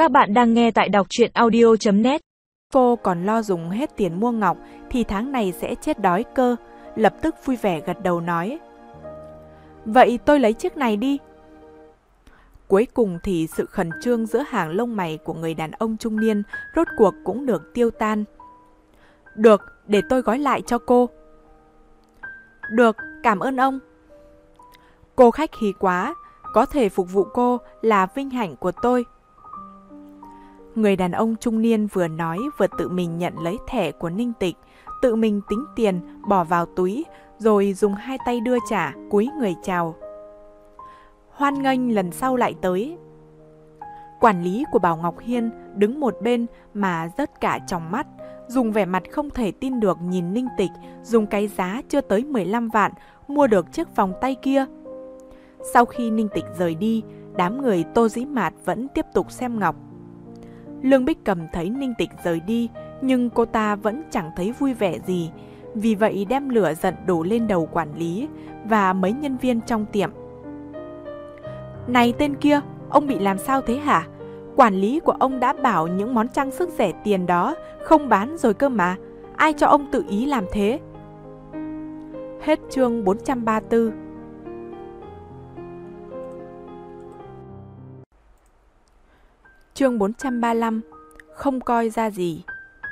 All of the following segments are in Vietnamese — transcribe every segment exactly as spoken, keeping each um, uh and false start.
Các bạn đang nghe tại đọc truyện audio chấm net. Cô còn lo dùng hết tiền mua ngọc thì tháng này sẽ chết đói cơ, lập tức vui vẻ gật đầu nói. Vậy tôi lấy chiếc này đi. Cuối cùng thì sự khẩn trương giữa hàng lông mày của người đàn ông trung niên rốt cuộc cũng được tiêu tan. Được, để tôi gói lại cho cô. Được, cảm ơn ông. Cô khách khí quá, có thể phục vụ cô là vinh hạnh của tôi. Người đàn ông trung niên vừa nói vừa tự mình nhận lấy thẻ của Ninh Tịch, tự mình tính tiền, bỏ vào túi, rồi dùng hai tay đưa trả, cúi người chào. Hoan nghênh lần sau lại tới. Quản lý của Bảo Ngọc Hiên đứng một bên mà rớt cả tròng mắt, dùng vẻ mặt không thể tin được nhìn Ninh Tịch dùng cái giá chưa tới mười lăm vạn mua được chiếc vòng tay kia. Sau khi Ninh Tịch rời đi, đám người Tô Dĩ Mạt vẫn tiếp tục xem ngọc. Lương Bích Cầm thấy Ninh Tịch rời đi, nhưng cô ta vẫn chẳng thấy vui vẻ gì, vì vậy đem lửa giận đổ lên đầu quản lý và mấy nhân viên trong tiệm. Này tên kia, ông bị làm sao thế hả? Quản lý của ông đã bảo những món trang sức rẻ tiền đó không bán rồi cơ mà, ai cho ông tự ý làm thế? Hết chương bốn trăm ba mươi tư. Chương bốn trăm ba mươi lăm. Không coi ra gì.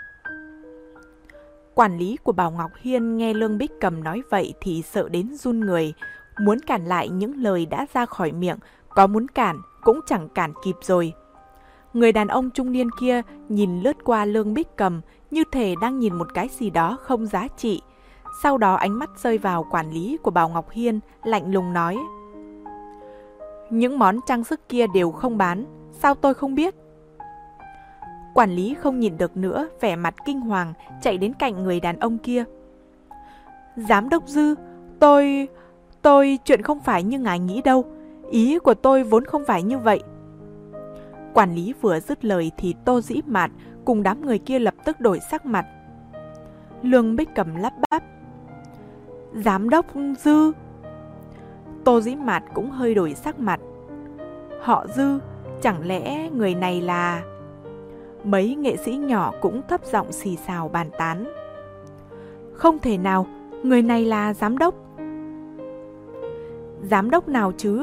Quản lý của Bảo Ngọc Hiên nghe Lương Bích Cầm nói vậy thì sợ đến run người, muốn cản lại những lời đã ra khỏi miệng, có muốn cản cũng chẳng cản kịp rồi. Người đàn ông trung niên kia nhìn lướt qua Lương Bích Cầm như thể đang nhìn một cái gì đó không giá trị. Sau đó ánh mắt rơi vào quản lý của Bảo Ngọc Hiên, lạnh lùng nói. Những món trang sức kia đều không bán, sao tôi không biết? Quản lý không nhìn được nữa, vẻ mặt kinh hoàng, chạy đến cạnh người đàn ông kia. Giám đốc Dư, tôi... tôi... chuyện không phải như ngài nghĩ đâu. Ý của tôi vốn không phải như vậy. Quản lý vừa dứt lời thì Tô Dĩ Mạt cùng đám người kia lập tức đổi sắc mặt. Lương Bích Cầm lắp bắp. Giám đốc Dư. Tô Dĩ Mạt cũng hơi đổi sắc mặt. Họ Dư, chẳng lẽ người này là... Mấy nghệ sĩ nhỏ cũng thấp giọng xì xào bàn tán. Không thể nào, người này là giám đốc. Giám đốc nào chứ?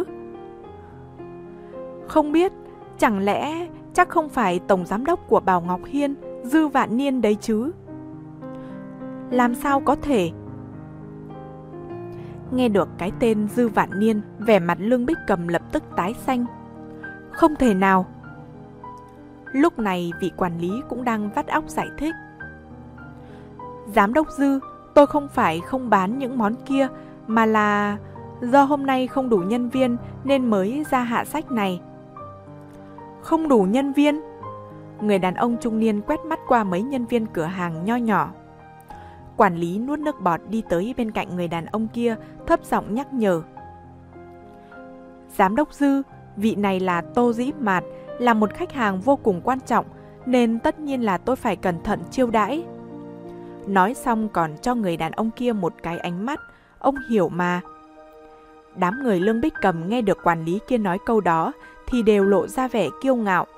Không biết, chẳng lẽ chắc không phải tổng giám đốc của Bảo Ngọc Hiên, Dư Vạn Niên đấy chứ? Làm sao có thể? Nghe được cái tên Dư Vạn Niên, vẻ mặt Lương Bích Cầm lập tức tái xanh. Không thể nào. Lúc này vị quản lý cũng đang vắt óc giải thích. Giám đốc Dư, tôi không phải không bán những món kia, mà là do hôm nay không đủ nhân viên nên mới ra hạ sách này. Không đủ nhân viên? Người đàn ông trung niên quét mắt qua mấy nhân viên cửa hàng nho nhỏ. Quản lý nuốt nước bọt đi tới bên cạnh người đàn ông kia, thấp giọng nhắc nhở. Giám đốc Dư, vị này là Tô Dĩ Mạt, là một khách hàng vô cùng quan trọng, nên tất nhiên là tôi phải cẩn thận chiêu đãi. Nói xong còn cho người đàn ông kia một cái ánh mắt, ông hiểu mà. Đám người Lương Bích Cầm nghe được quản lý kia nói câu đó thì đều lộ ra vẻ kiêu ngạo.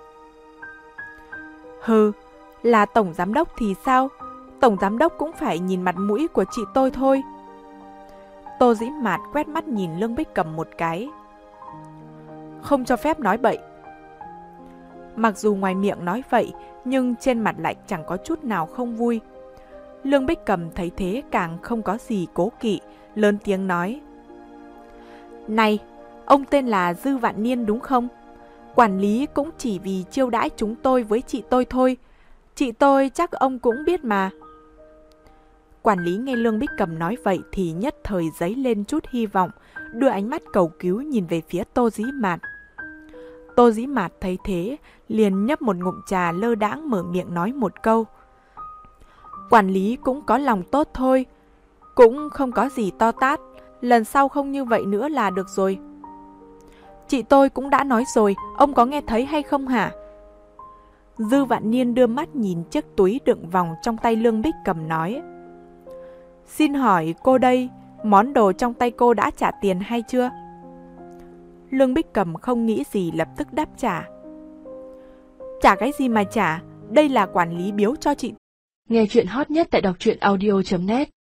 Hừ, là tổng giám đốc thì sao? Tổng giám đốc cũng phải nhìn mặt mũi của chị tôi thôi. Tô Dĩ Mạt quét mắt nhìn Lương Bích Cầm một cái. Không cho phép nói bậy. Mặc dù ngoài miệng nói vậy, nhưng trên mặt lại chẳng có chút nào không vui. Lương Bích Cầm thấy thế càng không có gì cố kỵ, lớn tiếng nói. Này, ông tên là Dư Vạn Niên đúng không? Quản lý cũng chỉ vì chiêu đãi chúng tôi với chị tôi thôi. Chị tôi chắc ông cũng biết mà. Quản lý nghe Lương Bích Cầm nói vậy thì nhất thời dấy lên chút hy vọng, đưa ánh mắt cầu cứu nhìn về phía Tô Dĩ Mạt. Tô Dĩ Mạt thấy thế, liền nhấp một ngụm trà lơ đãng mở miệng nói một câu. Quản lý cũng có lòng tốt thôi, cũng không có gì to tát, lần sau không như vậy nữa là được rồi. Chị tôi cũng đã nói rồi, ông có nghe thấy hay không hả? Dư Vạn Niên đưa mắt nhìn chiếc túi đựng vòng trong tay Lương Bích Cầm nói. Xin hỏi cô đây, món đồ trong tay cô đã trả tiền hay chưa? Lương Bích Cầm không nghĩ gì lập tức đáp trả. Trả cái gì mà trả, đây là quản lý biếu cho chị. Nghe chuyện hot nhất tại đọc truyện audio chấm net.